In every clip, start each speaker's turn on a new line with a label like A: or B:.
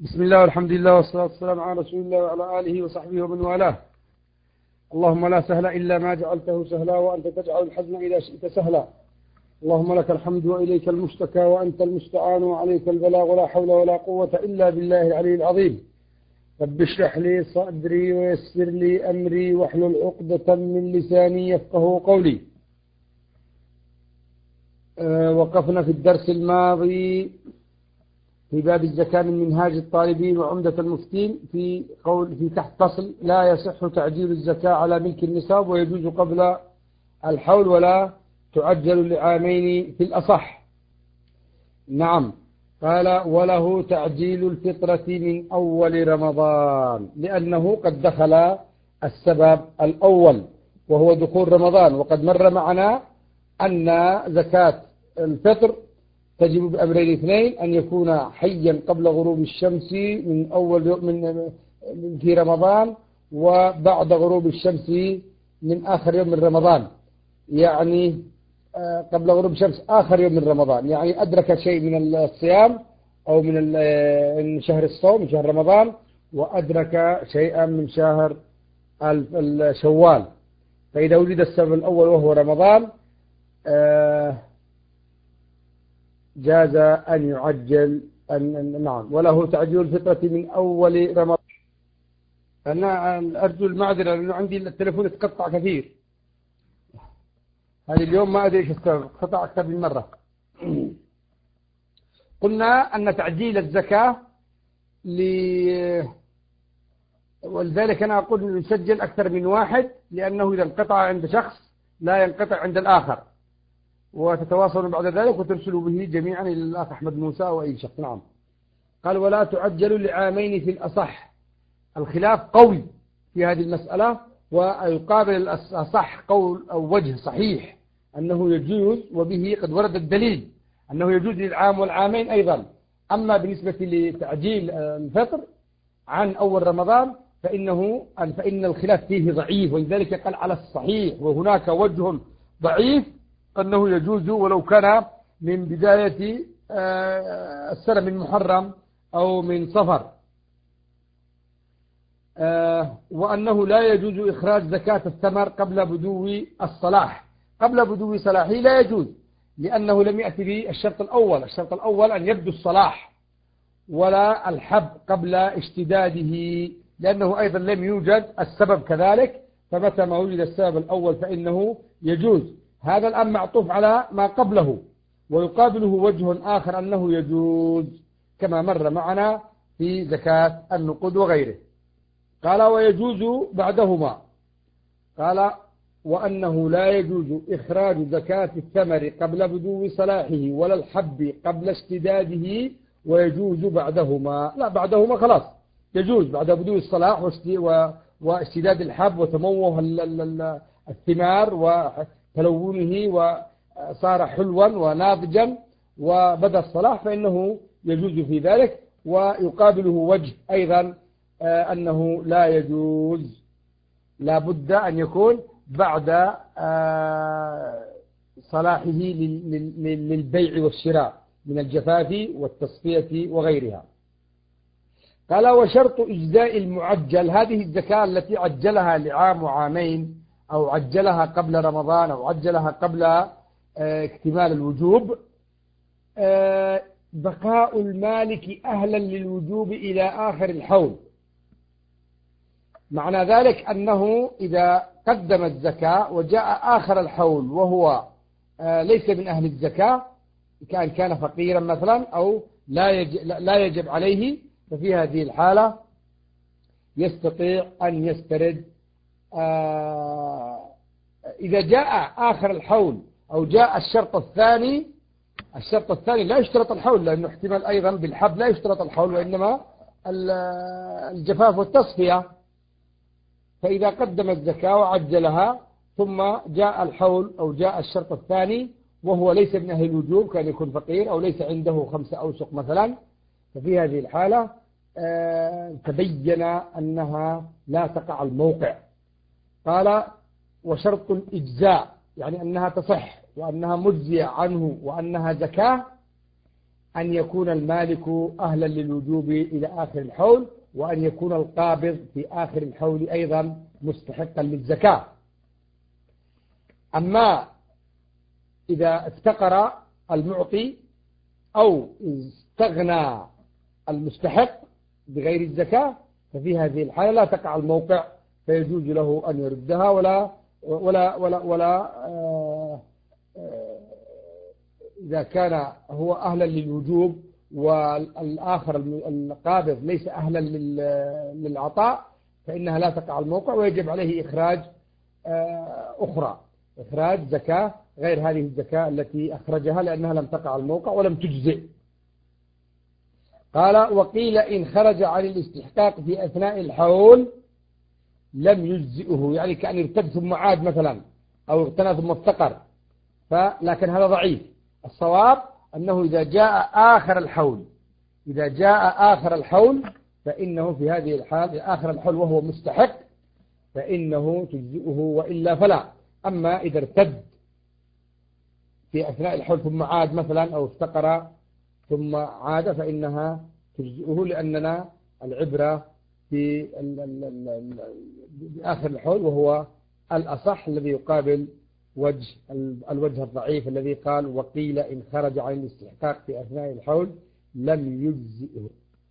A: بسم الله والحمد لله والصلاة والسلام على رسول الله وعلى آله وصحبه ومن والاه. اللهم لا سهل إلا ما جعلته سهلا وأنت تجعل الحزن إذا شئت سهلا. اللهم لك الحمد وإليك المشتكى وأنت المستعان وعليك البلاغ ولا حول ولا قوة إلا بالله العلي العظيم. رب اشرح لي صدري ويسر لي أمري واحلل عقدة من لساني يفقه قولي. وقفنا في الدرس الماضي في باب الزكاة من منهاج الطالبين وعمدة المفتين في تحت فصل: لا يصح تعجيل الزكاة على ملك النصاب ويجوز قبل الحول ولا تعجل لعامين في الأصح. نعم، قال: وله تعجيل الفطرة من أول رمضان، لأنه قد دخل السبب الأول وهو دخول رمضان، وقد مر معنا أن زكاة الفطر تجب بأمرين اثنين: أن يكون حيا قبل غروب الشمس من أول يوم من في رمضان، وبعد غروب الشمس من آخر يوم من رمضان، يعني قبل غروب الشمس آخر يوم من رمضان، يعني أدرك شيء من الصيام أو من شهر الصوم من شهر رمضان، وأدرك شيئا من شهر الشوال. فإذا وجد السبب الأول وهو رمضان جاز أن يعجل. نعم، وله تعجيل الفطرة من أول رمضان. أنا أرجو المعذرة لأنه عندي التليفون يتقطع كثير. هذه اليوم ما أدري إيش السبب، قطع أكثر من مرة. قلنا أن تعجيل الزكاة ولذلك أنا أقول يسجل أكثر من واحد، لأنه إذا انقطع عند شخص لا ينقطع عند الآخر، وتتواصلوا بعد ذلك وترسلوا به جميعا إلى الأخ أحمد موسى وأي شخص. نعم، قال: ولا تعجل لعامين في الأصح. الخلاف قوي في هذه المسألة، ويقابل الأصح قول أو وجه صحيح أنه يجوز، وبه قد ورد الدليل أنه يجوز للعام والعامين أيضا. أما بالنسبة لتعجيل الفطر عن أول رمضان فإن الخلاف فيه ضعيف، ولذلك قال على الصحيح، وهناك وجه ضعيف أنه يجوز ولو كان من بداية السنة من محرم أو من صفر، وأنه لا يجوز إخراج زكاة الثمر قبل بدو الصلاح. قبل بدو صلاحه لا يجوز، لأنه لم يأتي به الشرط الأول. الشرط الأول أن يبدو الصلاح، ولا الحب قبل اشتداده، لأنه أيضا لم يوجد السبب كذلك. فمتى ما وجد السبب الأول فإنه يجوز. هذا الآن معطوف على ما قبله، ويقابله وجه آخر أنه يجوز كما مر معنا في زكاة النقود وغيره. قال: ويجوز بعدهما. قال: وأنه لا يجوز إخراج زكاة الثمر قبل بدو صلاحه ولا الحب قبل اشتداده، ويجوز بعدهما. لا، بعدهما خلاص يجوز بعد بدو الصلاح واشتداد الحب وتموه الثمار وتلونه وصار حلوا وناضجا وبدأ الصلاح، فإنه يجوز في ذلك. ويقابله وجه أيضا أنه لا يجوز، لا بد أن يكون بعد صلاحه للبيع والشراء من الجفاف والتصفية وغيرها. قال: وشرط إجزاء المعجل، هذه الزكاة التي عجلها لعام وعامين، أو عجلها قبل رمضان، أو عجلها قبل اكتمال الوجوب، بقاء المالك أهلا للوجوب إلى آخر الحول. معنى ذلك أنه إذا قدم الزكاة وجاء آخر الحول وهو ليس من أهل الزكاة، كان فقيرا مثلا أو لا يجب عليه، ففي هذه الحالة يستطيع أن يسترد. إذا جاء آخر الحول أو جاء الشرط الثاني لا يشترط الحول، لأنه احتمال أيضا بالحب لا يشترط الحول، وإنما الجفاف والتصفية. فإذا قدم الزكاة وعجلها ثم جاء الحول أو جاء الشرط الثاني وهو ليس من أهل الوجوب، كان يكون فقير أو ليس عنده 5 أوسق مثلا، ففي هذه الحالة تبين أنها لا تقع الموقع. قال: وشرط الإجزاء، يعني أنها تصح وأنها مجزية عنه وأنها زكاة، أن يكون المالك أهلا للوجوب إلى آخر الحول، وأن يكون القابض في آخر الحول أيضا مستحقا للزكاة. أما إذا افتقر المعطي أو استغنى المستحق بغير الزكاة، ففي هذه الحالة لا تقع الموقع، فيجوز له أن يردها ولا إذا كان هو أهلا للوجوب والآخر القابض ليس أهلا للعطاء، فإنها لا تقع الموقع، ويجب عليه إخراج أخرى، إخراج زكاة غير هذه الزكاة التي أخرجها، لأنها لم تقع الموقع ولم تجزئ. قال: وقيل إن خرج عن الاستحقاق في أثناء الحول لم يجزئه، يعني كأن ارتد ثم عاد مثلا، أو اغتنى ثم افتقر، لكن هذا ضعيف. الصواب أنه إذا جاء آخر الحول فإنه في هذه الحال آخر الحول وهو مستحق فإنه تجزئه، وإلا فلا. أما إذا ارتد في أثناء الحول ثم عاد مثلا، أو افتقر ثم عاد، فإنها تجزئه، لأننا العبرة في آخر الحول، وهو الأصح الذي يقابل الوجه الضعيف الذي قال: وقيل إن خرج عن الاستحقاق في أثناء الحول لم يجزئه.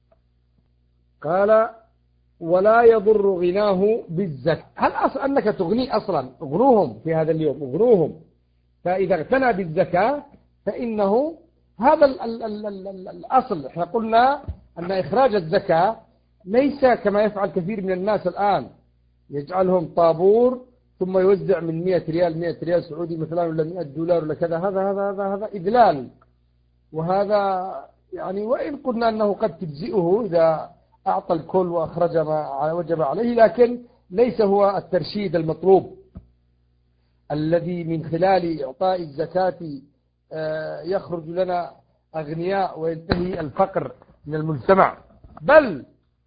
A: قال: ولا يضر غناه بالزكاة. هل أصل أنك تغني أصلا؟ اغنوهم في هذا اليوم، اغنوهم. فإذا اغتنى بالزكاة فإنه هذا الأصل. احنا قلنا أن إخراج الزكاة ليس كما يفعل كثير من الناس الآن، يجعلهم طابور ثم يوزع من 100 ريال 100 ريال سعودي مثلا، ولا 100 دولار ولا كذا. هذا إذلال، وهذا يعني وإن قلنا أنه قد تجزئه إذا أعطى الكل وأخرج ما وجب عليه، لكن ليس هو الترشيد المطلوب الذي من خلال إعطاء الزكاة يخرج لنا أغنياء وينتهي الفقر من المجتمع. بل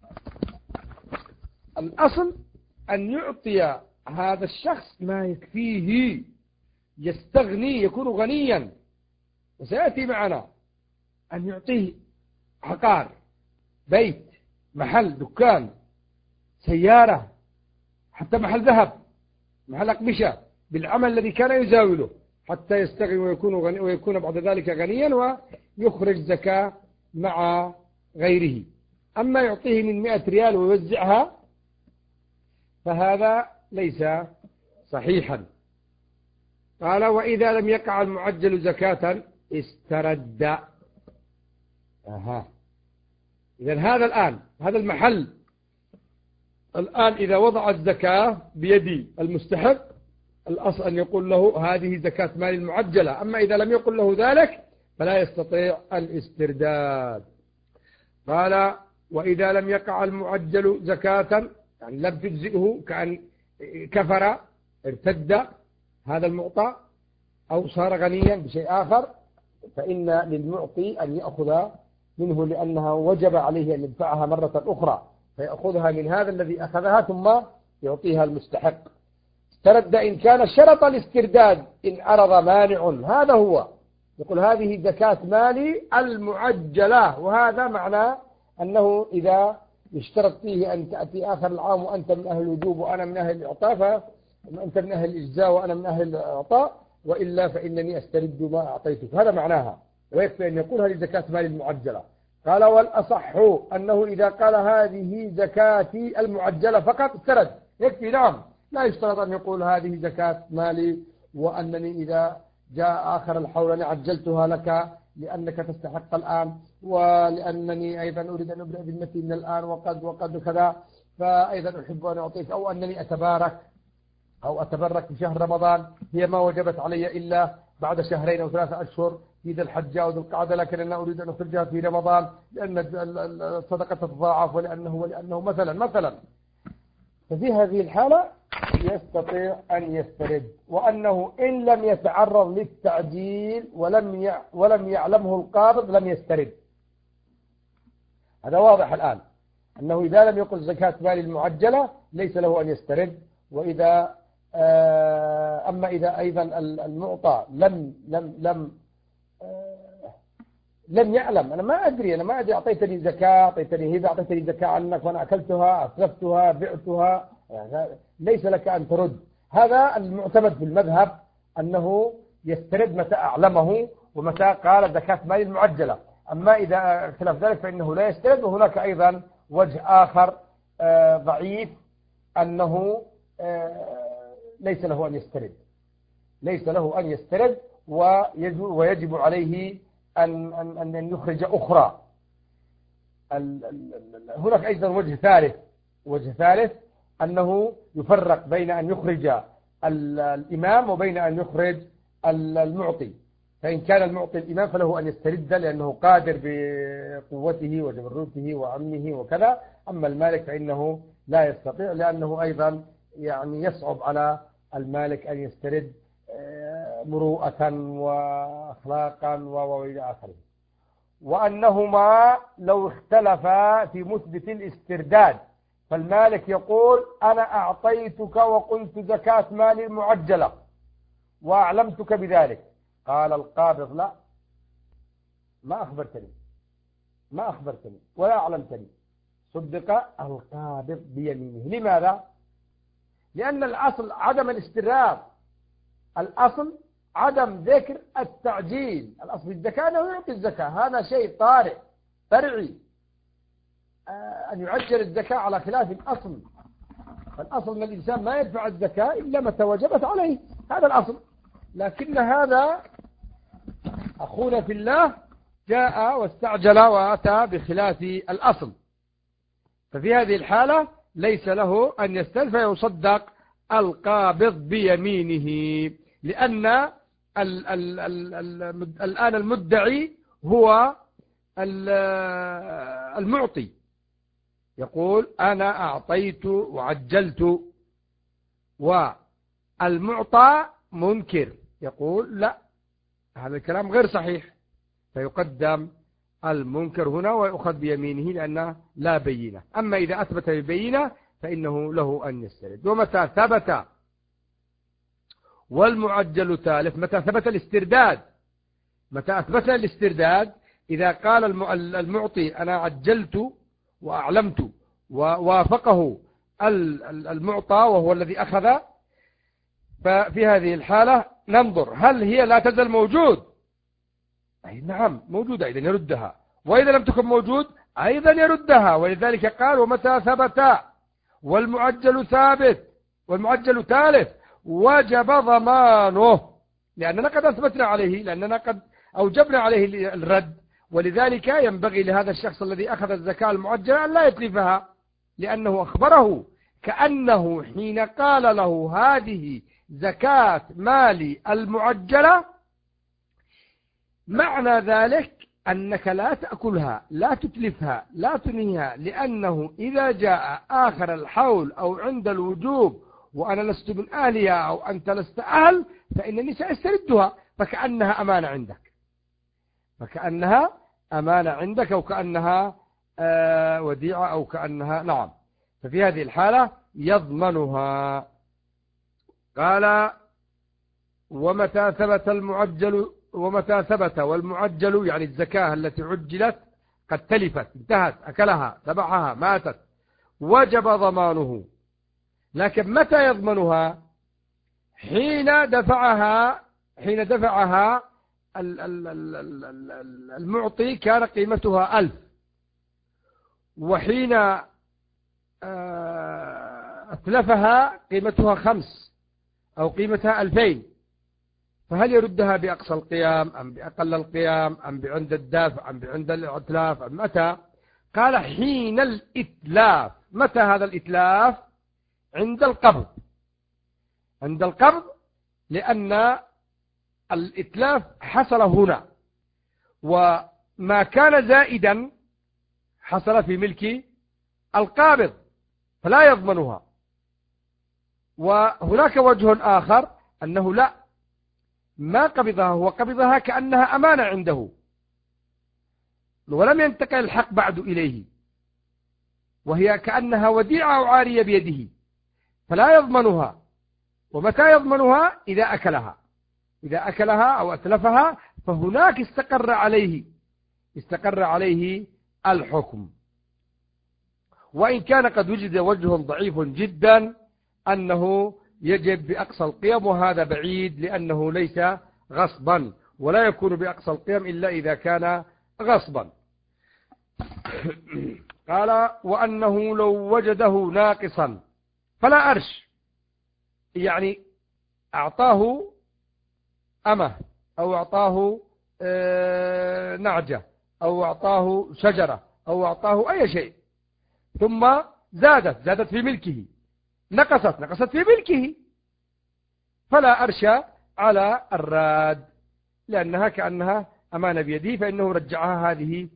A: الأصل أن يعطي هذا الشخص ما يكفيه، يستغني، يكون غنيا. وسيأتي معنا أن يعطيه عقار، بيت، محل، دكان، سيارة، حتى محل ذهب، محل أقمشة، بالعمل الذي كان يزاوله، حتى يستغني ويكون بعد ذلك غنيا ويخرج زكاة مع غيره. أما يعطيه من 100 ريال ويوزعها فهذا ليس صحيحا. قال: وإذا لم يقع المعجل زكاة استرد. إذن هذا المحل الآن إذا وضع الزكاة بيد المستحق، الأصل أن يقول له هذه زكاة مال المعجلة. أما إذا لم يقل له ذلك فلا يستطيع الاسترداد. قال: وإذا لم يقع المعجل زكاة، يعني لم تجزئه، كأن كفر، ارتد هذا المعطى، أو صار غنيا بشيء آخر، فإن للمعطي أن يأخذ منه، لأنها وجب عليه أن يدفعها مرة أخرى، فيأخذها من هذا الذي أخذها ثم يعطيها المستحق. استرد إن كان شرط الاسترداد، إن عرض مانع. هذا هو يقول هذه زكاة مالي المعجلة، وهذا معنى أنه إذا يشترط فيه أن تأتي آخر العام وأنت من أهل الوجوب وأنا من أهل الإعطاء، فأنت من أهل الإجزاء وأنا من أهل الإعطاء، وإلا فإنني أسترد ما أعطيتك. هذا معناها، ويكفي أن يقول هذه زكاة مال المعجلة. قال: والأصح أنه إذا قال هذه زكاتي المعجلة فقط استرد، يكفي. نعم، لا يشترط أن يقول هذه زكاة مالي، وأنني إذا جاء آخر الحول أنا عجلتها لك لأنك تستحق الآن، ولأنني أيضا أريد أن أبدأ ذمتي من الآن، وقد كذا، فأيضا أحب أن أعطيك، أو أنني أتبرك بشهر رمضان، هي ما وجبت علي إلا بعد 2 أو 3 أشهر في ذي الحجة أو ذي القعدة، لكن أنا أريد أن أخرجها في رمضان لأن الصدقة تتضاعف، ولأنه مثلا. ففي هذه الحالة يستطيع أن يسترد، وأنه إن لم يتعرض للتعجيل ولم يعلمه القابض لم يسترد. هذا واضح الآن، أنه إذا لم يقل زكاة مال المعجلة ليس له أن يسترد. وإذا أما إذا أيضا المعطى لم لم يعلم، أنا ما أدري أعطيتني زكاة، أعطيتني هبة، أعطيتني زكاة عنك وأنا أكلتها أسلفتها بعتها، يعني ليس لك أن ترد. هذا المعتمد في المذهب أنه يسترد متى أعلمه ومتى قال زكاة مال المعجلة. أما إذا خلاف ذلك فإنه لا يسترد. وهناك أيضا وجه آخر ضعيف أنه ليس له أن يسترد ويجب عليه أن يخرج أخرى. هناك أيضا وجه ثالث أنه يفرق بين أن يخرج الإمام وبين أن يخرج المعطي. فإن كان المعطي الإمام فله أن يسترد لأنه قادر بقوته وجبروته وعمه وكذا. أما المالك فإنه لا يستطيع، لأنه أيضا يعني يصعب على المالك أن يسترد مروءة وأخلاقا وإلى آخره. وأنهما لو اختلفا في مثبت الاسترداد فالمالك يقول أنا أعطيتك وقلت زكاة مالي معجلة وأعلمتك بذلك. قال القابض لا، ما أخبرتني ولا أعلمتني. صدق القابض بيمينه. لماذا؟ لأن الأصل عدم الاستراد، الأصل عدم ذكر التعجيل. الأصل الزكاة أنه يعطي الزكاة، هذا شيء طارئ فرعي أن يعجل الزكاة على خلاف الأصل. فالأصل أن الإنسان ما يدفع الزكاة إلا متى وجبت عليه، هذا الأصل. لكن هذا أخونا في الله جاء واستعجل وأتى بخلاف الأصل، ففي هذه الحالة ليس له أن يستلف فيصدق القابض بيمينه. لأن الآن المدعي هو المعطي، يقول أنا أعطيت وعجلت، والمعطى منكر يقول لا، هذا الكلام غير صحيح، فيقدم المنكر هنا ويؤخذ بيمينه لأنه لا بينة. أما إذا أثبت ببينة فإنه له أن يسترد. ومتى ثبت والمعجل تالف، متى ثبت الاسترداد، متى أثبت الاسترداد إذا قال المعطي أنا عجلت وأعلمت ووافقه المعطى وهو الذي أخذ، ففي هذه الحالة ننظر هل هي لا تزال موجود؟ أي نعم موجودة، إذن يردها. وإذا لم تكن موجود أيضا يردها. ولذلك قال ومتى ثبت والمعجل ثابت والمعجل تالف وجب ضمانه، لأننا قد أثبتنا عليه، لأننا قد أوجبنا عليه الرد. ولذلك ينبغي لهذا الشخص الذي أخذ الزكاة المعجلة أن لا يتلفها، لأنه أخبره كأنه حين قال له هذه زكاة مالي المعجلة معنى ذلك أنك لا تأكلها، لا تتلفها، لا تنهيها، لأنه إذا جاء آخر الحول أو عند الوجوب وأنا لست من أهلها أو أنت لست أهل فإنني سأستردها، فكأنها أمانة عندك، أو كأنها وديعة، أو كأنها نعم. ففي هذه الحالة يضمنها. قال ومتى ثبت والمعجل يعني الزكاة التي عجلت قد تلفت، انتهت، أكلها، ذبحها، ماتت، وجب ضمانه. لكن متى يضمنها؟ حين دفعها المعطي كان قيمتها 1000، وحين أتلفها قيمتها 5 أو قيمتها 2000، فهل يردها بأقصى القيام أم بأقل القيام أم بعند الدافع أم بعند الإتلاف أم متى؟ قال حين الإتلاف. متى هذا الإتلاف؟ عند القبض، لأن الإتلاف حصل هنا، وما كان زائدا حصل في ملك القابض فلا يضمنها. وهناك وجه آخر أنه لا، ما قبضها، هو قبضها كأنها أمانة عنده ولم ينتقل الحق بعد إليه، وهي كأنها وديعة أو عارية بيده، فلا يضمنها. ومتى يضمنها؟ إذا أكلها أو أتلفها، فهناك استقر عليه استقر عليه الحكم. وإن كان قد وجد وجه ضعيف جدا أنه يجب بأقصى القيم، وهذا بعيد لأنه ليس غصبا، ولا يكون بأقصى القيم إلا إذا كان غصبا. قال وأنه لو وجده ناقصا فلا أرش، يعني أعطاه أمه أو أعطاه نعجة أو أعطاه شجرة أو أعطاه أي شيء، ثم زادت في ملكه، نقصت في ملكه، فلا أرشى على الراد، لأنها كأنها أمانة بيده، فإنه رجعها هذه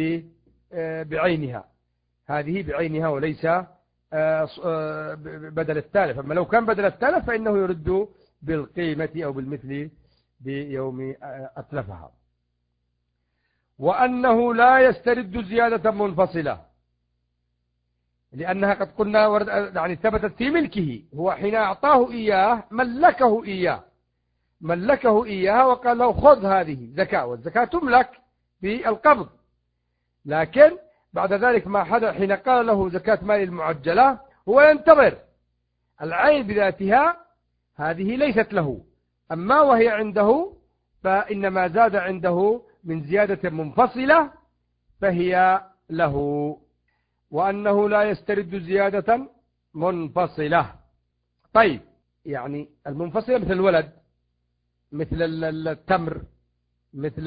A: بعينها وليس بدل التالف. أما لو كان بدل التالف فإنه يرد بالقيمة أو بالمثل بيوم أتلفها. وأنه لا يسترد زيادة منفصلة، لأنها قد قلنا يعني ثبتت في ملكه، هو حين أعطاه إياه ملكه إياه وقال له خذ هذه زكاة، والزكاة تملك بالقبض، لكن بعد ذلك ما حدث حين قال له زكاة مال المعجلة هو ينتظر العين بذاتها، هذه ليست له، أما وهي عنده فإنما زاد عنده من زيادة منفصلة فهي له. وأنه لا يسترد زيادة منفصلة. طيب، يعني المنفصلة مثل الولد، مثل التمر، مثل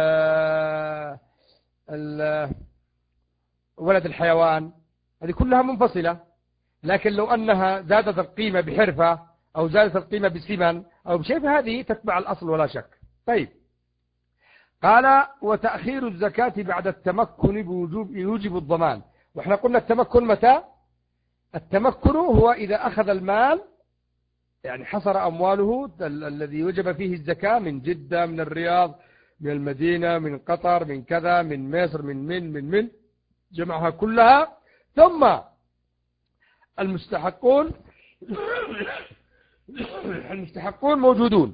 A: ولد الحيوان، هذه كلها منفصلة. لكن لو أنها زادت القيمة بحرفة أو زادت القيمة بثمن أو بشيء فهذه تتبع الأصل ولا شك. طيب، قال وتأخير الزكاة بعد التمكن يوجب الضمان. وإحنا قلنا التمكن متى؟ التمكن هو إذا أخذ المال، يعني حصر أمواله الذي وجب فيه الزكاة من جدة، من الرياض، من المدينة، من قطر، من كذا، من مصر، من جمعها كلها، ثم المستحقون موجودون،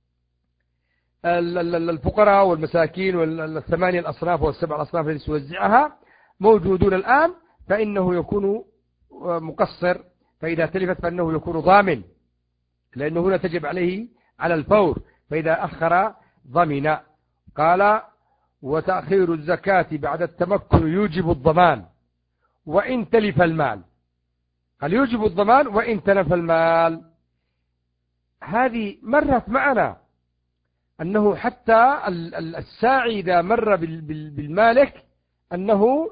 A: الفقراء والمساكين والثمانية الأصناف والسبع الأصناف التي سوزعها موجودون الآن، فإنه يكون مقصر، فإذا تلفت فإنه يكون ضامن، لأنه هنا تجب عليه على الفور، فإذا أخر ضمن. قال وتأخير الزكاة بعد التمكن يوجب الضمان وإن تلف المال. قال يوجب الضمان وإن تلف المال. هذه مرت معنا أنه حتى الساعي إذا مر بالمالك أنه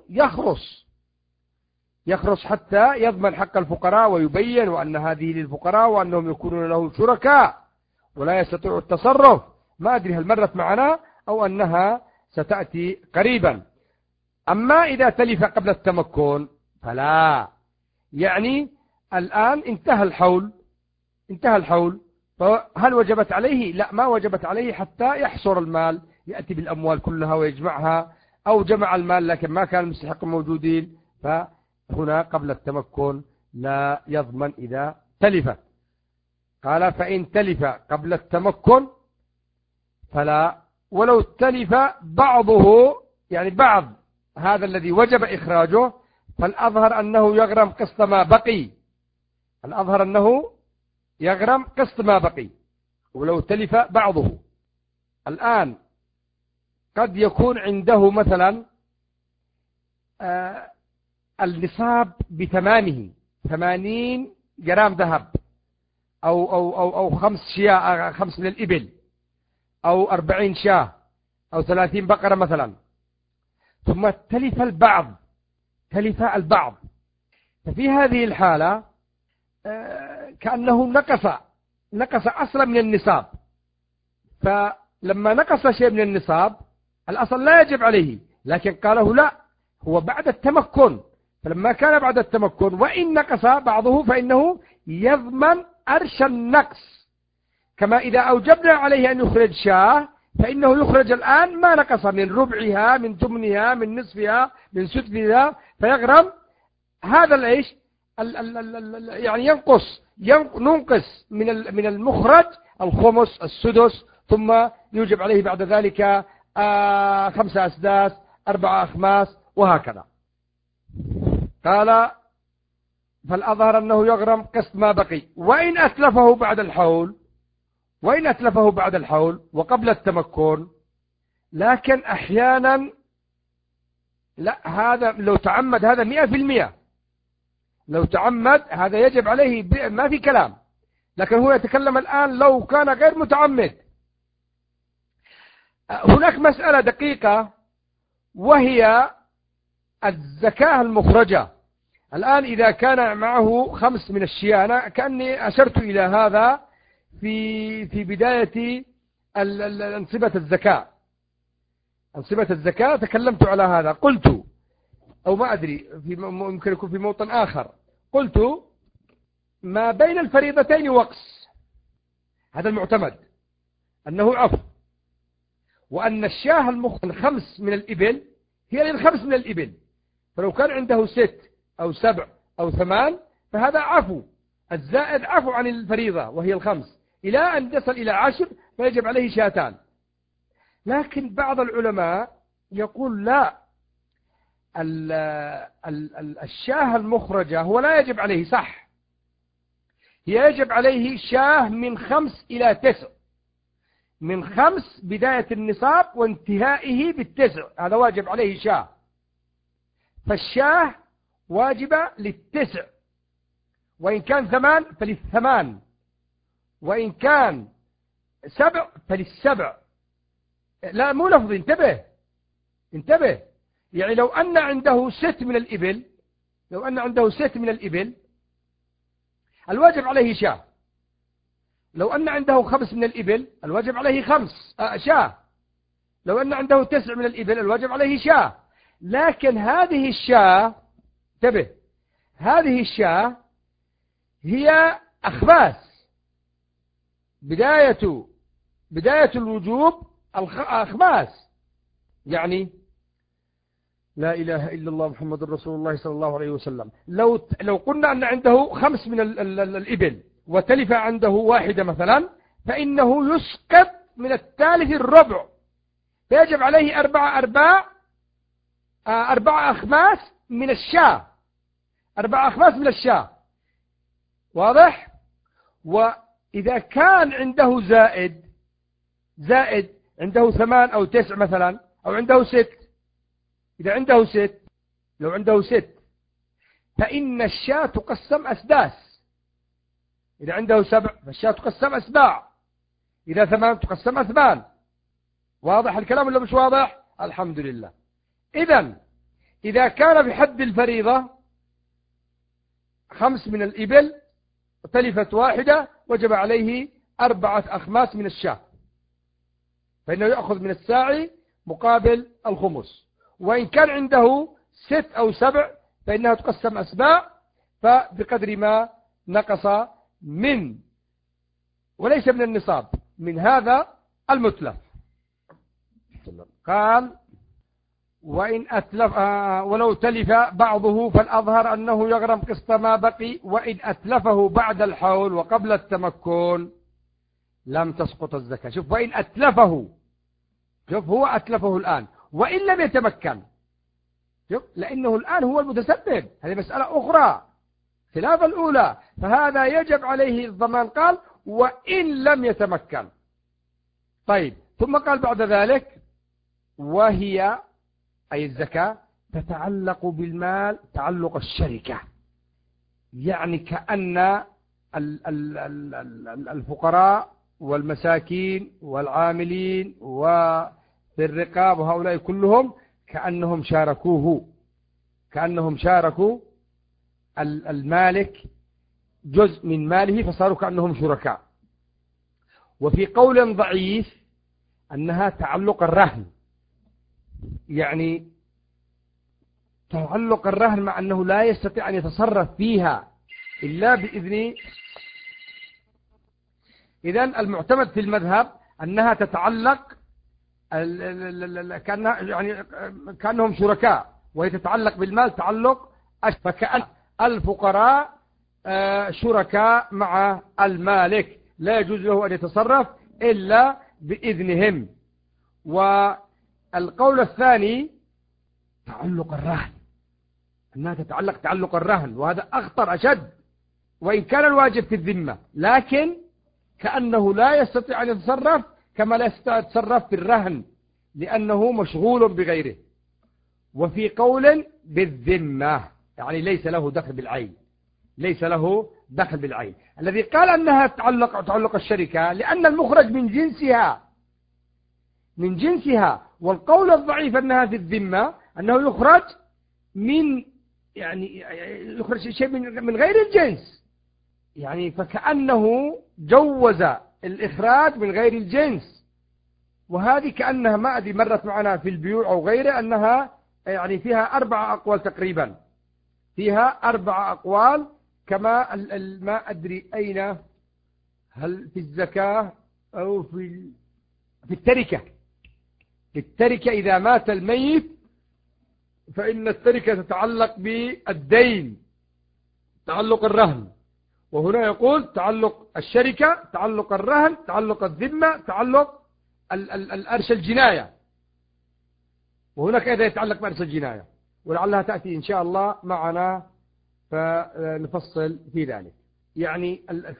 A: يخرص حتى يضمن حق الفقراء ويبين وأن هذه للفقراء وأنهم يكونون له شركاء ولا يستطيع التصرف. ما أدري هل مرت معنا أو أنها ستأتي قريبا. أما إذا تلف قبل التمكن فلا، يعني الآن انتهى الحول، فهل وجبت عليه؟ لا، ما وجبت عليه حتى يحصر المال، يأتي بالأموال كلها ويجمعها، أو جمع المال لكن ما كان المستحق موجودين، فهنا قبل التمكن لا يضمن إذا تلف. قال فإن تلف قبل التمكن فلا، ولو تلف بعضه، يعني بعض هذا الذي وجب إخراجه، فالأظهر أنه يغرم قسط ما بقي، ولو تلف بعضه. الآن قد يكون عنده مثلا النصاب بتمامه 80 جرام ذهب أو 5 من الإبل أو 40 شاة أو 30 بقرة مثلا، ثم تلف البعض، ففي هذه الحالة كأنه نقص أصلا من النصاب، فلما نقص شيء من النصاب الأصل لا يجب عليه، لكن قاله لا، هو بعد التمكن، فلما كان بعد التمكن وإن نقص بعضه فإنه يضمن أرش النقص، كما إذا أوجبنا عليه أن يخرج شاة فإنه يخرج الآن ما نقص من ربعها، من ثمنها، من نصفها، من سدسها، فيغرم هذا العيش، يعني ننقص من المخرج الخمس السدس، ثم يوجب عليه بعد ذلك 5 أسداس 4 أخماس وهكذا. قال فالأظهر أنه يغرم قسط ما بقي وإن أتلفه بعد الحول وقبل التمكن. لكن أحيانا لا، هذا لو تعمد هذا 100%، لو تعمد هذا يجب عليه ما في كلام. لكن هو يتكلم الآن لو كان غير متعمد. هناك مسألة دقيقة وهي الزكاة المخرجة. الآن إذا كان معه 5 من الشياه، أنا كأني أشرت إلى هذا في بداية أنصبة الزكاة. أنصبة الزكاة تكلمت على هذا، قلت أو ما أدري يمكن يكون في موطن آخر، قلت ما بين الفريضتين وقص، هذا المعتمد أنه عفو، وأن الشاه المخرج 5 من الإبل هي لل5 من الإبل، فلو كان عنده 6 أو 7 أو 8 فهذا عفو، الزائد عفو عن الفريضة وهي 5 إلى أن تصل إلى 10 فيجب عليه شاتان. لكن بعض العلماء يقول لا، الشاه المخرجة هو لا يجب عليه، صح، هي يجب عليه شاه من 5 إلى 9، من 5 بداية النصاب وانتهائه بال9، هذا واجب عليه شاه. فالشاه واجبة لل9، وإن كان 8 فلل8، وإن كان 7 فلل7. لا مو لفظ، انتبه. يعني لو أن عنده 6 من الإبل، الواجب عليه شاه. لو أن عنده 5 من الإبل الواجب عليه شاه. لو أن عنده 9 من الإبل الواجب عليه شاه. لكن هذه الشاه، انتبه، هذه الشاه هي أخماس، بداية الوجوب أخماس. يعني لا إله إلا الله محمد رسول الله صلى الله عليه وسلم، لو قلنا أن عنده 5 من الإبل وتلف عنده 1 مثلا، فإنه يسقط من الثالث الربع، فيجب عليه 4 أخماس من الشاة، 4 أخماس من الشاة، واضح؟ وإذا كان عنده زائد عنده 8 أو 9 مثلا، أو عنده 6، إذا عنده 6، لو عنده 6 فإن الشاة تقسم أسداس. إذا عنده 7 فالشاة تقسم أسباع، إذا 8 تقسم أثمان. واضح الكلام ولا مش واضح؟ الحمد لله. إذا كان بحد الفريضة 5 من الإبل تلفت 1 وجب عليه 4 أخماس من الشاة، فإنه يأخذ من الساعي مقابل الخمس. وإن كان عنده 6 أو 7 فإنها تقسم أسباع، فبقدر ما نقص من، وليس من النصاب، من هذا المتلف. قال وإن أتلف ولو تلف بعضه فالأظهر أنه يغرم قسط ما بقي، وإن أتلفه بعد الحول وقبل التمكن لم تسقط الزكاة. شوف، وإن أتلفه، شوف هو أتلفه الآن وإن لم يتمكن، شوف، لأنه الآن هو المتسبب، هذه مسألة أخرى خلاف الأولى، فهذا يجب عليه الضمان. قال وإن لم يتمكن. طيب، ثم قال بعد ذلك وهي أي الزكاة تتعلق بالمال تعلق الشركة، يعني كأن الفقراء والمساكين والعاملين وفي الرقاب وهؤلاء كلهم كأنهم شاركوا المالك جزء من ماله، فصاروا كأنهم شركاء. وفي قول ضعيف أنها تعلق الرهن، يعني تعلق الرهن مع أنه لا يستطيع أن يتصرف فيها إلا بإذن. إذن المعتمد في المذهب أنها تتعلق كأنهم شركاء، وهي تتعلق بالمال تعلق، فكأن الفقراء شركاء مع المالك، لا يجوز له أن يتصرف إلا بإذنهم. والقول الثاني تعلق الرهن، أنها تتعلق تعلق الرهن، وهذا أخطر أشد، وإن كان الواجب في الذمة، لكن كأنه لا يستطيع أن يتصرف كما لا يستطيع أن يتصرف في الرهن، لأنه مشغول بغيره. وفي قول بالذمة، يعني ليس له دخل بالعين، ليس له دخل بالعين. الذي قال أنها تعلق الشركة لأن المخرج من جنسها، والقول الضعيف أنها في الذمة أنه يخرج يخرج شيء من غير الجنس، يعني فكأنه جوز الإخراج من غير الجنس. وهذه كأنها ما أدري مرت معنا في البيوع أو غيره، أنها يعني فيها 4 أقوال تقريبا، فيها 4 أقوال، كما ما أدري أين، هل في الزكاة أو في التركة. في التركة إذا مات الميت فإن التركة تتعلق بالدين، تعلق الرهن، وهنا يقول تعلق الشركة، تعلق الرهن، تعلق الذمة، تعلق الأرش الجناية، وهناك أيضا يتعلق بأرش الجناية، ولعلها تأتي إن شاء الله معنا فنفصل في ذلك. يعني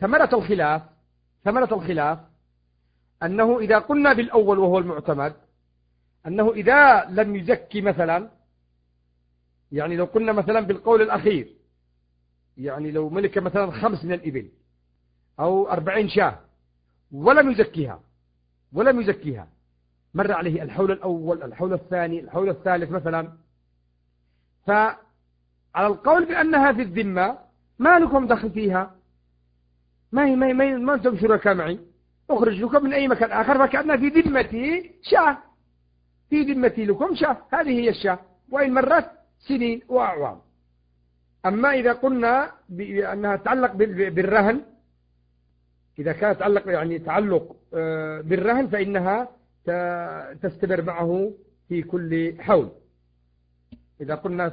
A: ثمرة الخلاف أنه إذا قلنا بالأول وهو المعتمد، أنه إذا لم يزكي مثلا، يعني لو قلنا مثلا بالقول الأخير، يعني لو ملك مثلا 5 من الإبل أو 40 شاة ولم يزكيها، مر عليه الحول الأول، الحول الثاني، الحول الثالث مثلا، فعلى القول بأنها في الذمة ما لكم دخل فيها، ما أنتم شركاء معي، أخرج لكم من أي مكان آخر، فكأنها في ذمتي شاة، في ذمتي لكم شاة، هذه هي الشاة، وإن مرت سنين وأعوام. أما إذا قلنا بأنها تتعلق بالرهن، إذا كانت تعلق بالرهن، فإنها تستمر معه في كل حول. إذا قلنا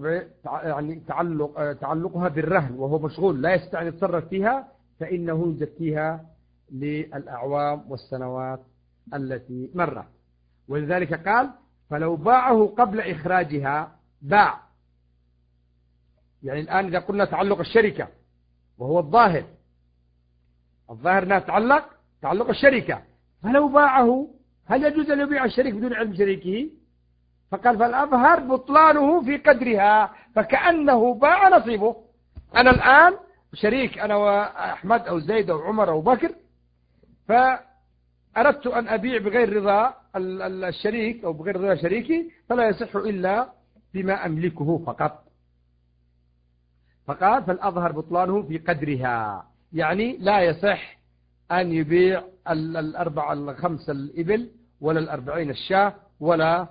A: تعلقها بالرهن وهو مشغول لا يستطيع أن يتصرف فيها، فإنه يزكيها للأعوام والسنوات التي مرت. ولذلك قال فلو باعه قبل إخراجها باع. يعني الآن إذا قلنا تعلق الشركة وهو الظاهر أنها تعلق الشركة، فلو باعه هل يجوز أن يبيع الشريك بدون علم شريكه؟ فقال فالأظهر بطلانه في قدرها، فكأنه باع نصيبه. أنا الآن شريك، أنا وأحمد أو زيد أو عمر أو بكر، فأردت أن أبيع بغير رضا الشريك أو بغير رضا شريكي، فلا يصح إلا بما أملكه فقط. فقال فالأظهر بطلانه في قدرها، يعني لا يصح أن يبيع 4 5 الإبل ولا 40 الشاة ولا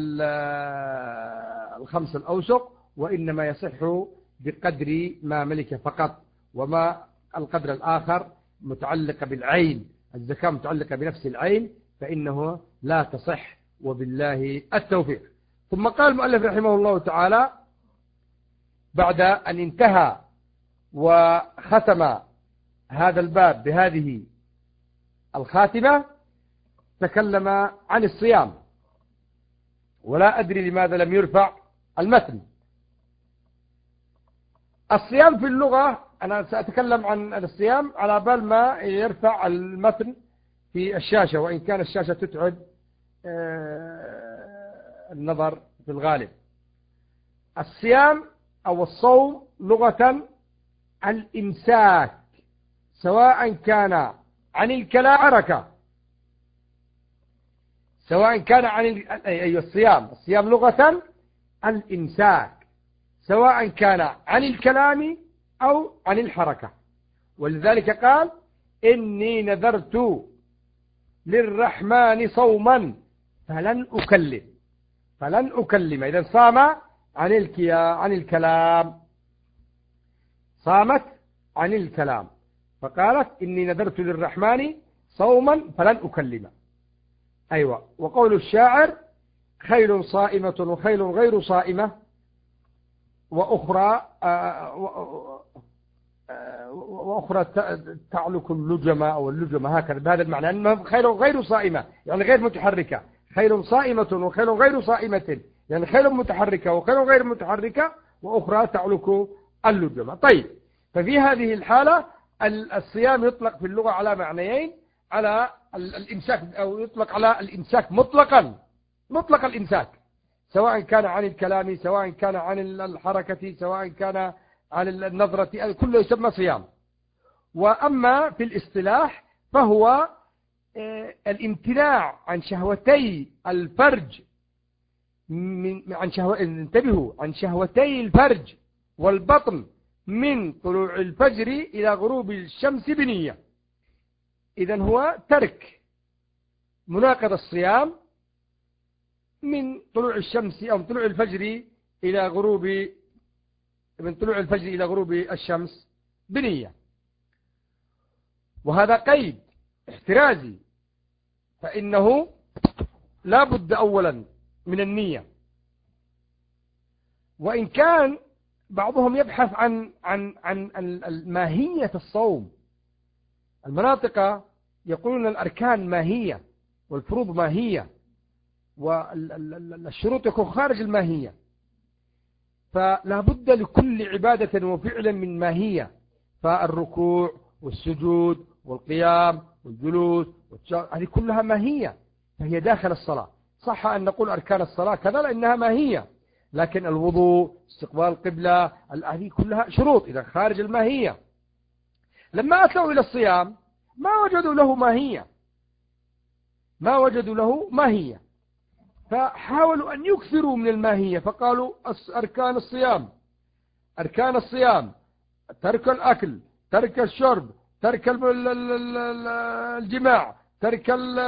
A: 5 الأوسق، وإنما يصح بقدر ما ملك فقط. وما القدر الآخر متعلق بالعين، الزكاة متعلقة بنفس العين، فإنه لا تصح، وبالله التوفيق. ثم قال المؤلف رحمه الله تعالى بعد أن انتهى وختم هذا الباب بهذه الخاتمة، تكلم عن الصيام، ولا أدري لماذا لم يرفع المتن. الصيام في اللغة، أنا سأتكلم عن الصيام على بال ما يرفع المتن في الشاشة، وإن كان الشاشة تتعب النظر في الغالب. الصيام أو الصوم لغة الإمساك، سواء كان عن الكلام حركة، سواء كان عن الصيام لغة الإمساك، سواء كان عن الكلام أو عن الحركة. ولذلك قال إني نذرت للرحمن صوما فلن أكلم. إذن صام عن الكلام، صامت عن الكلام، فقالت إني نذرت للرحمن صوما فلن أكلم. أيوة. وقول الشاعر خيل صائمة وخيل غير صائمة وأخرى تعلق اللجمة أو اللجمة، هكذا بهذا المعنى، أنها خيل غير صائمة يعني غير متحركة، خيل صائمة وخيل غير صائمة يعني خيل متحركة وخيل غير متحركة وأخرى تعلق اللجمة. طيب، ففي هذه الحالة الصيام يطلق في اللغة على معنيين، على الإمساك، أو يطلق على الإمساك مطلقا، مطلق الإمساك، سواء كان عن الكلام، سواء كان عن الحركة، سواء كان عن النظرة، كله يسمى صيام. وأما في الاصطلاح فهو الامتناع عن شهوتي الفرج، انتبهوا، عن شهوتي الفرج والبطن من طلوع الفجر إلى غروب الشمس بنية. إذن هو ترك مناقض الصيام من طلوع الشمس أو من طلوع الفجر إلى غروب، من طلوع الفجر إلى غروب الشمس بنية. وهذا قيد احترازي، فإنه لا بد أولا من النية. وإن كان بعضهم يبحث عن ماهية الصوم، المناطق يقولون الأركان ماهية والفروض ماهية والشروط يكون خارج الماهية، فلا بد لكل عبادة وفعل من ماهية، فالركوع والسجود والقيام والجلوس هذه كلها ماهية، فهي داخل الصلاة. صح أن نقول أركان الصلاة كذا لأنها ماهية، لكن الوضوء، استقبال القبلة، هذه كلها شروط إذا خارج الماهية. لما أتوا إلى الصيام ما وجدوا له ماهية، ما وجدوا له ماهية، فحاولوا أن يكثروا من الماهية، فقالوا أركان الصيام، أركان الصيام ترك الأكل، ترك الشرب، ترك الجماع، ترك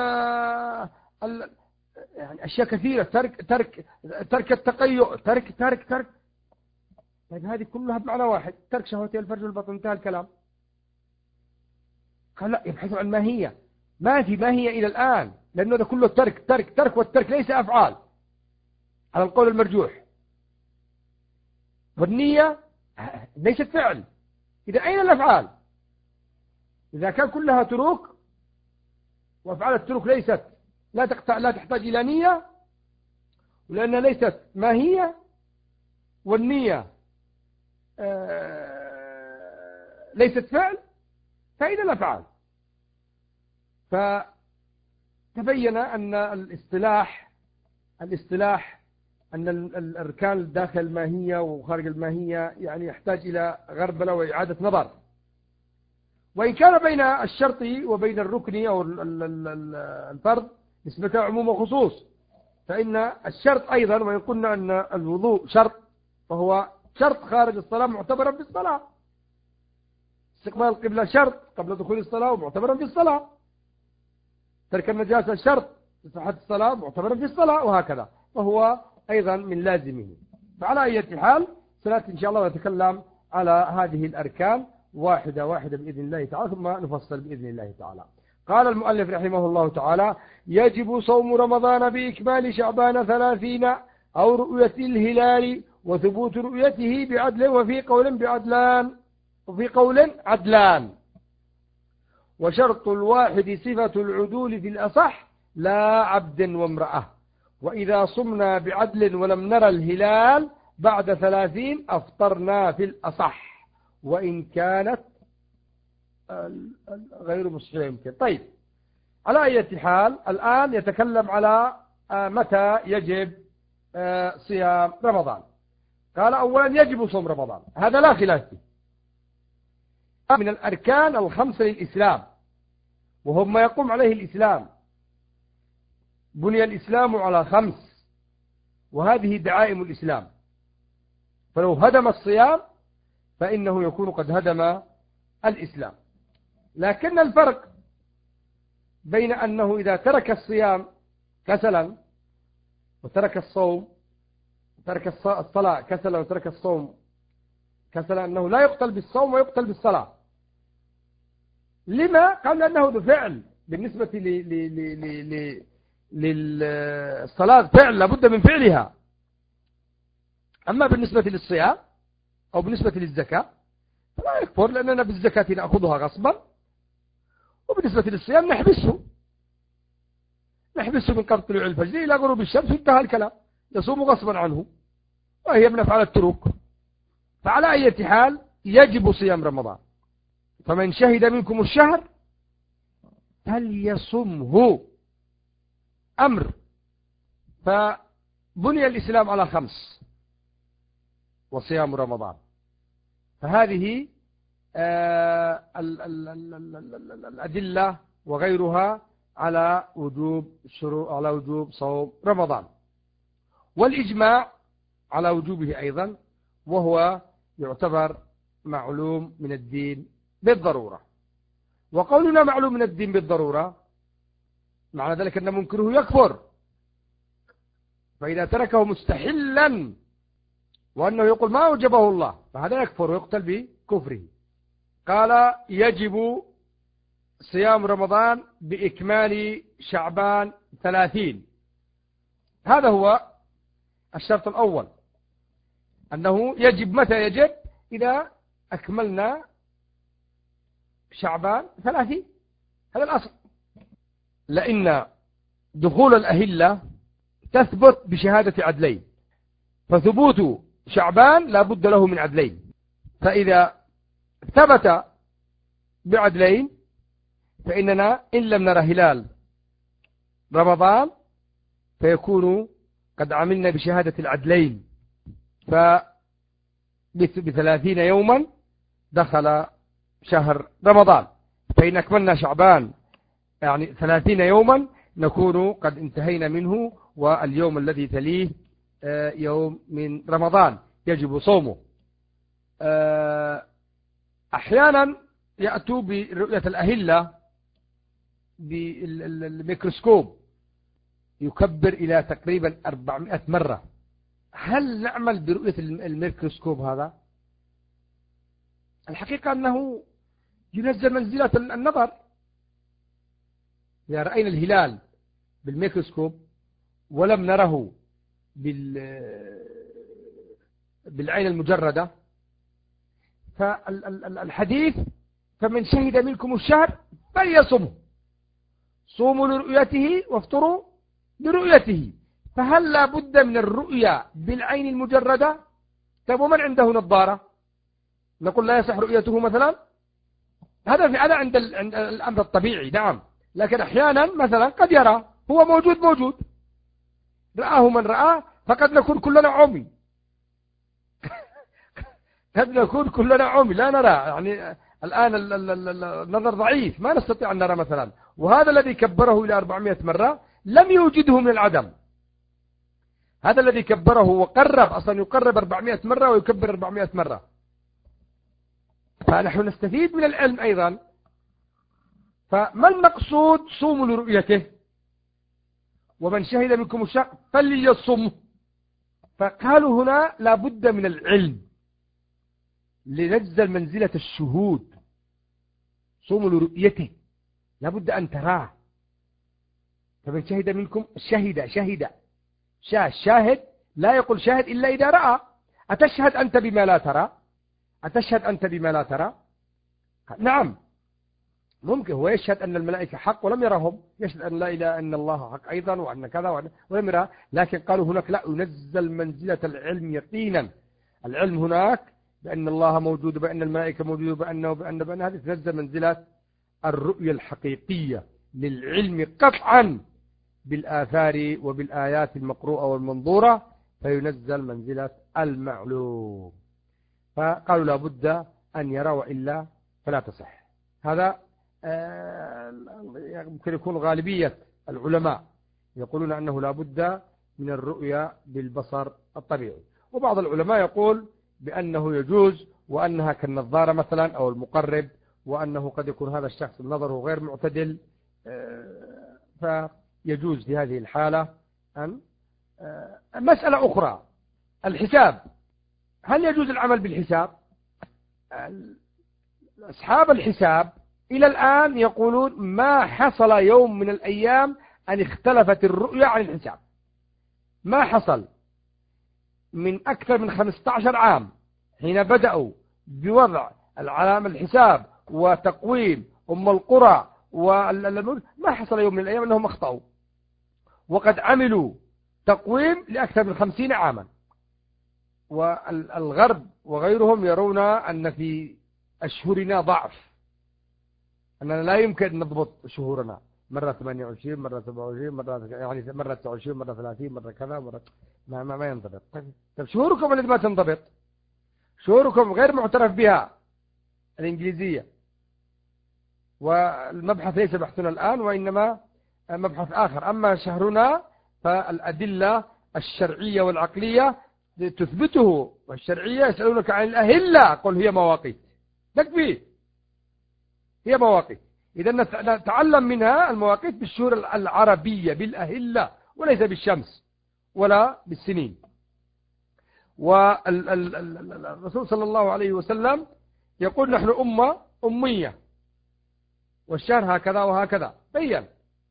A: يعني أشياء كثيرة، ترك التقيؤ، ترك. طيب هذه كلها بمعنى واحد، ترك شهوتي الفرج والبطن، انتهى الكلام. قال لا، يبحثوا عن ماهية، ما في ماهية إلى الآن، لأنه ده كله ترك، والترك ليس أفعال على القول المرجوح، والنية ليست فعل. إذا أين الأفعال؟ إذا كان كلها تروك، وأفعال التروك ليست لا تحتاج إلى نية، ولأنها ليست ماهية، والنية ليست فعل، فأين الأفعال؟ فتبين أن الاصطلاح أن الأركان داخل الماهية وخارج الماهية يعني يحتاج إلى غربلة وإعادة نظر. وإن كان بين الشرط وبين الركن أو الفرض نسبة عموم وخصوص، فإن الشرط أيضا، وإن قلنا أن الوضوء شرط فهو شرط خارج الصلاة معتبرا في الصلاة، استقبال القبلة شرط قبل دخول الصلاة ومعتبرا في الصلاة، ترك النجاسة شرط لصحة الصلاة معتبرا في الصلاة، وهكذا، فهو أيضا من لازمه. فعلى أي حال سنأتي إن شاء الله ونتكلم على هذه الأركان واحدة واحدة بإذن الله تعالى، ثم نفصل بإذن الله تعالى. قال المؤلف رحمه الله تعالى: يجب صوم رمضان بإكمال شعبان 30 أو رؤية الهلال وثبوت رؤيته بعدل، وفي قول عدلان. وشرط الواحد صفة العدول في الأصح، لا عبد وامرأة. وإذا صمنا بعدل ولم نرى الهلال بعد 30 أفطرنا في الأصح، وإن كانت غير مصحية يمكن. طيب، على أي حال الآن يتكلم على متى يجب صيام رمضان. قال أولا يجب صوم رمضان، هذا لا خلاف فيه، من الأركان الخمسة للإسلام، وهو ما يقوم عليه الإسلام. بني الإسلام على 5، وهذه دعائم الإسلام، فلو هدم الصيام فإنه يكون قد هدم الإسلام. لكن الفرق بين أنه إذا ترك الصيام كسلا وترك الصوم، ترك الصلاة كسلا وترك الصوم كسلا، أنه لا يقتل بالصوم ويقتل بالصلاة. لما؟ قال لأنه ذو فعل، بالنسبة للصلاة فعل لابد من فعلها. أما بالنسبة للصيام أو بالنسبة للزكاة فلا يكفر، لأننا بالزكاة نأخذها غصبا، وبالنسبة للصيام نحبسه من قبل طلوع الفجر إلى غروب الشمس، انتهى الكلام، يصوم غصبا عنه، وهي من أفعال التروك. فعلى أي حال يجب صيام رمضان. فمن شهد منكم الشهر فليصمه. أمر. فبني الإسلام على 5 وصيام رمضان. فهذه الأدلة وغيرها على وجوب صوم رمضان، والإجماع على وجوبه أيضا، وهو يعتبر معلوم من الدين بالضرورة. وقولنا معلوم من الدين بالضرورة معنى ذلك أن منكره يكفر، فإذا تركه مستحلا وأنه يقول ما أوجبه الله فهذا يكفر ويقتل بكفره. قال يجب صيام رمضان بإكمال شعبان 30. هذا هو الشرط الأول، أنه يجب. متى يجب؟ إذا أكملنا شعبان 30. هذا الأصل. لأن دخول الأهلة تثبت بشهادة عدلين، فثبوت شعبان لا بد له من عدلين. فإذا ثبت بعدلين فإننا إن لم نرى هلال رمضان فيكون قد عملنا بشهادة العدلين، ب30 يوما دخل شهر رمضان. فإن أكملنا شعبان يعني 30 يوما نكون قد انتهينا منه، واليوم الذي تليه يوم من رمضان يجب صومه. أحيانا يأتوا برؤية الأهلة بالميكروسكوب يكبر إلى تقريبا 400 مرة. هل نعمل برؤية الميكروسكوب هذا؟ الحقيقة أنه ينزل منزلة النظر. إذا رأينا الهلال بالميكروسكوب ولم نره بالعين المجردة، فالحديث فمن شهد منكم الشهر فليصمه، صوموا لرؤيته وافطروا لرؤيته. فهل لا بد من الرؤية بالعين المجردة؟ طيب ومن عنده نظارة نقول لا يصح رؤيته مثلا؟ هذا عند الأمر الطبيعي نعم، لكن أحيانا مثلا قد يرى هو موجود رآه من رآه، فقد نكون كلنا عمي قد نكون كلنا عمي لا نرى. يعني الآن النظر ضعيف ما نستطيع أن نرى مثلا، وهذا الذي كبره إلى 400 مرة لم يوجده من العدم. هذا الذي كبره وقرب أصلا يقرب 400 مرة ويكبر 400 مرة. فنحن نستفيد من العلم أيضا. فما المقصود؟ صوموا لرؤيته، ومن شهد منكم الشهر فليصمه. فقالوا هنا لا بد من العلم لنجزل منزلة الشهود. صوموا لرؤيته لا بد أن تراه. فمن شهد منكم شاهد لا يقول شاهد إلا إذا رأى. أتشهد أنت بما لا ترى؟ أتشهد أنت بما لا ترى؟ نعم ممكن هو يشهد أن الملائكة حق ولم يرهم، يشهد أن لا إله إلا الله حق أيضا وأن كذا ولم يرى. لكن قالوا هناك لا، ينزل منزلة العلم يقينا. العلم هناك بأن الله موجود، بأن الملائكة موجودة، بأن هذه تنزل منزلة الرؤية الحقيقية للعلم قطعا بالآثار وبالآيات المقروءة والمنظورة، فينزل منزلة المعلوم. فقالوا لا بد أن يرى وإلا فلا تصح. هذا يمكن يكون غالبية العلماء يقولون أنه لا بد من الرؤية بالبصر الطبيعي. وبعض العلماء يقول بأنه يجوز، وأنها كالنظارة مثلا أو المقرب، وأنه قد يكون هذا الشخص نظره غير معتدل، فيجوز في هذه الحالة. مسألة أخرى الحساب، هل يجوز العمل بالحساب؟ أصحاب الحساب إلى الآن يقولون ما حصل يوم من الأيام أن اختلفت الرؤية عن الحساب. ما حصل من أكثر من 15 عام حين بدأوا بوضع العلامة الحساب وتقويم القرى ما حصل يوم من الأيام أنهم أخطأوا، وقد عملوا تقويم لأكثر من 50 عاما. والغرب وغيرهم يرون أن في أشهرنا ضعف، أننا لا يمكن أن نضبط شهورنا، مرة 28 مرة 27 مرة يعني مرة 29 مرة 30 مرة كذا مرة ما ينضبط. طيب شهوركم التي ما تنضبط، شهوركم غير معترف بها الإنجليزية، والمبحث ليس بحثنا الآن وإنما مبحث آخر. أما شهرنا فالأدلة الشرعية والعقلية تثبته، والشرعية يسألونك عن الأهلة قل هي مواقيت، تكفي هي مواقيت. إذا نتعلم منها المواقيت بالشهور العربية بالأهلة وليس بالشمس ولا بالسنين. والرسول صلى الله عليه وسلم يقول نحن أمة أمية والشهر هكذا وهكذا بيّن،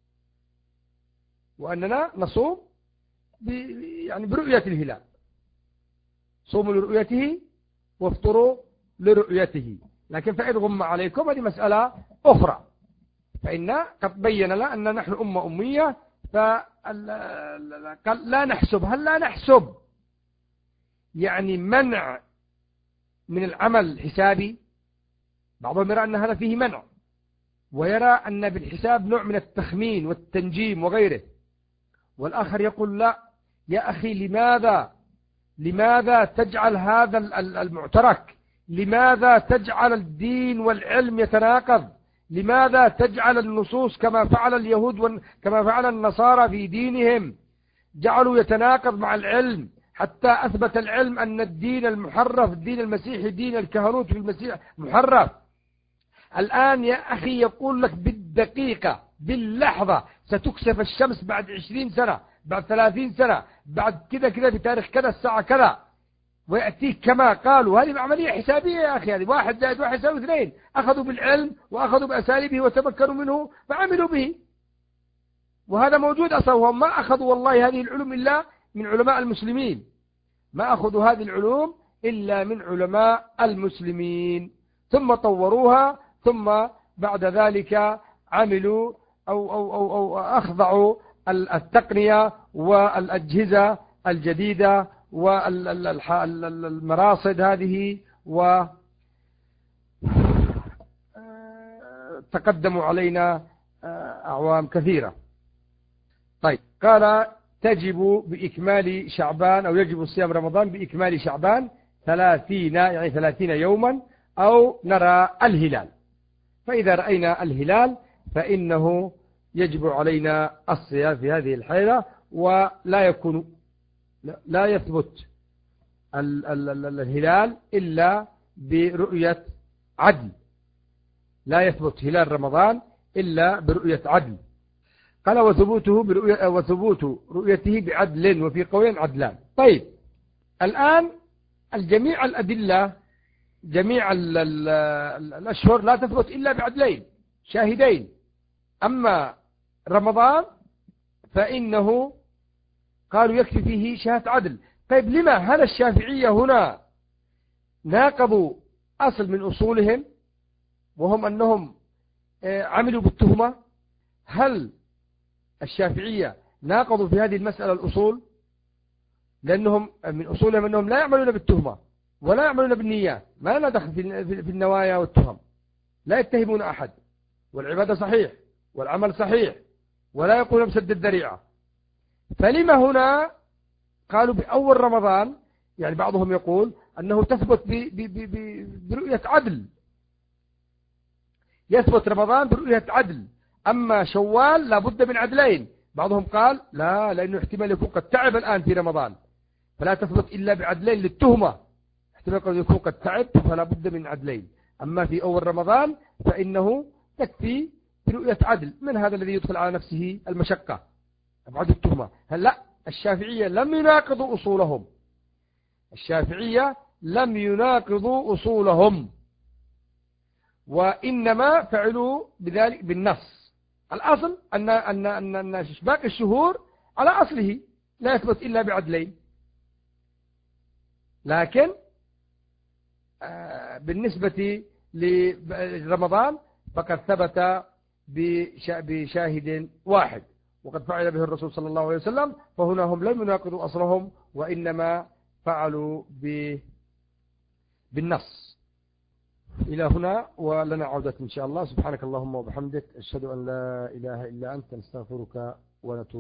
A: وأننا نصوم يعني برؤية الهلال، صوموا لرؤيته وافطروا لرؤيته. لكن فإن غم عليكم هذه مسألة أخرى، فإن قد بين لنا أن نحن أمة أمية فلا نحسب. هل لا نحسب يعني منع من العمل الحسابي؟ بعضهم يرى أن هذا فيه منع، ويرى أن بالحساب نوع من التخمين والتنجيم وغيره. والآخر يقول لا يا أخي، لماذا تجعل هذا المعترك؟ لماذا تجعل الدين والعلم يتناقض؟ لماذا تجعل النصوص كما فعل اليهود كما فعل النصارى في دينهم، جعلوا يتناقض مع العلم حتى أثبت العلم أن الدين المحرف، الدين المسيحي، دين الكهنوت في المسيح محرف. الآن يا أخي يقول لك بالدقيقة باللحظة ستكسف الشمس بعد 20 سنة، بعد 30 سنة، بعد كذا في تاريخ كذا الساعة كذا، ويأتيك كما قالوا. هذه عملية حسابية يا أخي، هذه 1 زائد 1 يساوي 2. أخذوا بالعلم وأخذوا بأساليبه وتمكنوا منه فعملوا به، وهذا موجود أصلا. وهم ما أخذوا والله هذه العلوم إلا من علماء المسلمين، ما أخذوا هذه العلوم إلا من علماء المسلمين، ثم طوروها، ثم بعد ذلك عملوا أو أخضعوا التقنية والأجهزة الجديدة والمراصد هذه، وتقدموا علينا أعوام كثيرة. طيب قال تجب بإكمال شعبان، أو يجب صيام رمضان بإكمال شعبان 30 يعني 30 يوما، أو نرى الهلال. فإذا رأينا الهلال فإنه يجب علينا الصيام في هذه الحالة، لا يثبت الهلال إلا برؤية عدل، لا يثبت هلال رمضان إلا برؤية عدل. قال وثبوت رؤيته بعدل، وفي قولين عدلان. طيب الآن الجميع الأدلة جميع الأشهر لا تثبت إلا بعدلين شاهدين. أما رمضان فإنه قالوا يكفي فيه شهادة عدل. طيب لما هل الشافعية هنا ناقضوا أصل من أصولهم، وهم أنهم عملوا بالتهمة؟ هل الشافعية ناقضوا في هذه المسألة الأصول؟ لأنهم من أصولهم أنهم لا يعملون بالتهمة ولا يعملون بالنيات، ما لنا دخل في النوايا والتهم، لا يتهمون أحد، والعبادة صحيح والعمل صحيح، ولا يقولون بسد الذريعة. فلما هنا قالوا بأول رمضان؟ يعني بعضهم يقول أنه تثبت برؤية عدل، يثبت رمضان برؤية عدل، أما شوال لابد من عدلين. بعضهم قال لا، لأنه احتمال يكون قد تعب الآن في رمضان فلا تثبت إلا بعدلين للتهمة، احتمال قد يكون قد تعب فلا بد من عدلين. أما في أول رمضان فإنه تكفي برؤية عدل. من هذا الذي يدخل على نفسه المشقة أبعد التهمة؟ هل لا، الشافعية لم يناقضوا أصولهم، الشافعية لم يناقضوا أصولهم، وإنما فعلوا بذلك بالنص. الأصل أن باقي الشهور على أصله لا يثبت إلا بعدلين، لكن بالنسبة لرمضان فقد ثبت بشاهد واحد، وقد فعل به الرسول صلى الله عليه وسلم، فهنا هم لم يناقضوا أصلهم وإنما فعلوا بالنص. إلى هنا ولنا عودة إن شاء الله. سبحانك اللهم وبحمدك، أشهد أن لا إله إلا أنت، نستغفرك ونتوب